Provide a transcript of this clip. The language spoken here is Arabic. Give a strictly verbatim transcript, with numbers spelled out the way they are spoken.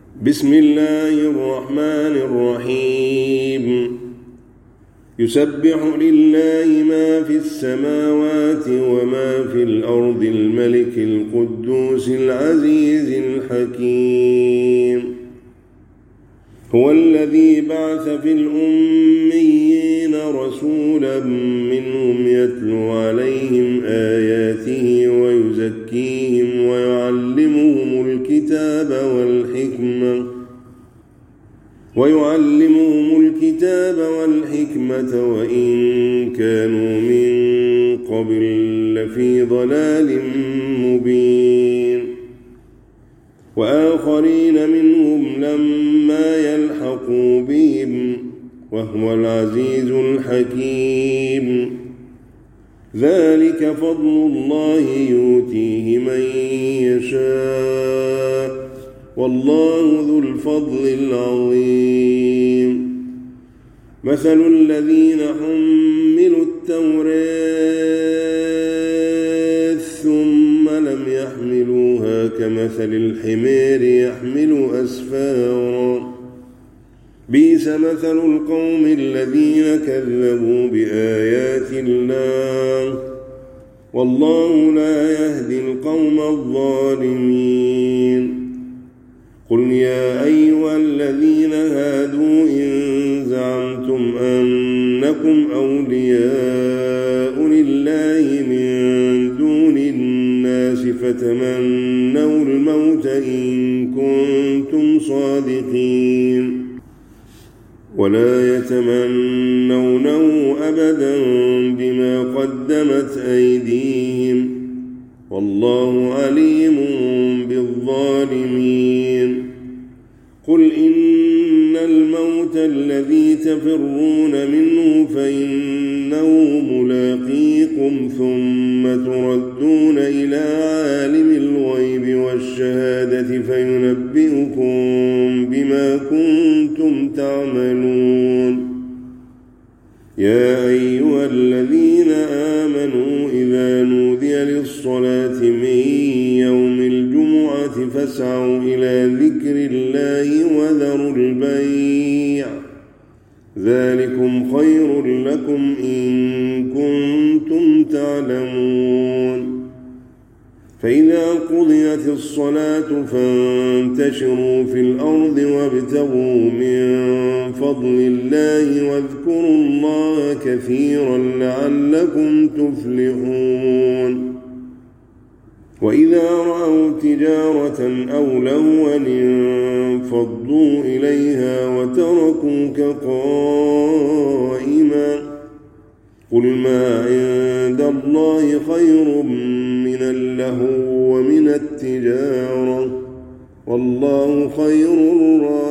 بسم الله الرحمن الرحيم يسبح لله ما في السماوات وما في الأرض الملك القدوس العزيز الحكيم هو الذي بعث في الأميين رسولا منهم يتلو عليهم آياته ويزكيهم ويعلمهم الكتاب والحكمة ويعلمهم الكتاب والحكمة وإن كانوا من قبل لفي ضلال مبين وآخرين منهم لما يلحقوا بهم وهو العزيز الحكيم ذلك فضل الله يؤتيه من يشاء والله ذو الفضل العظيم مثل الذين حملوا التوراة ثم لم يحملوها كمثل الحمار يحمل أسفارا بئس مثل القوم الذين كذبوا بآيات الله والله لا يهدي القوم الظالمين قل يا أيها الذين هادوا إن زعمتم أنكم أولياء لله من دون الناس فتمنوا الموت إن كنتم صادقين ولا يتمنونه أبدا بما قدمت أيديهم والله عليم بالظالمين قل إن الموت الذي تفرون منه فإنه ملاقيكم ثم تردون إلى عالم الغيب والشهادة فينبئكم بما كنتم تعملون يا أيها الذين آمنوا إذا نودي للصلاة من يوم الجمعة فاسعوا إلى ذكر الله وذروا البيع ذلكم خير لكم إن كنتم تعلمون فإذا قضيت الصلاة فانتشروا في الأرض وابتغوا من فضل الله واذكروا الله كثيرا لعلكم تفلحون وإذا رأوا تجارة أو لهوا انفضوا إليها وتركوك قائما قل ما عند الله خير من اللهو ومن التجارة والله خير الرازقين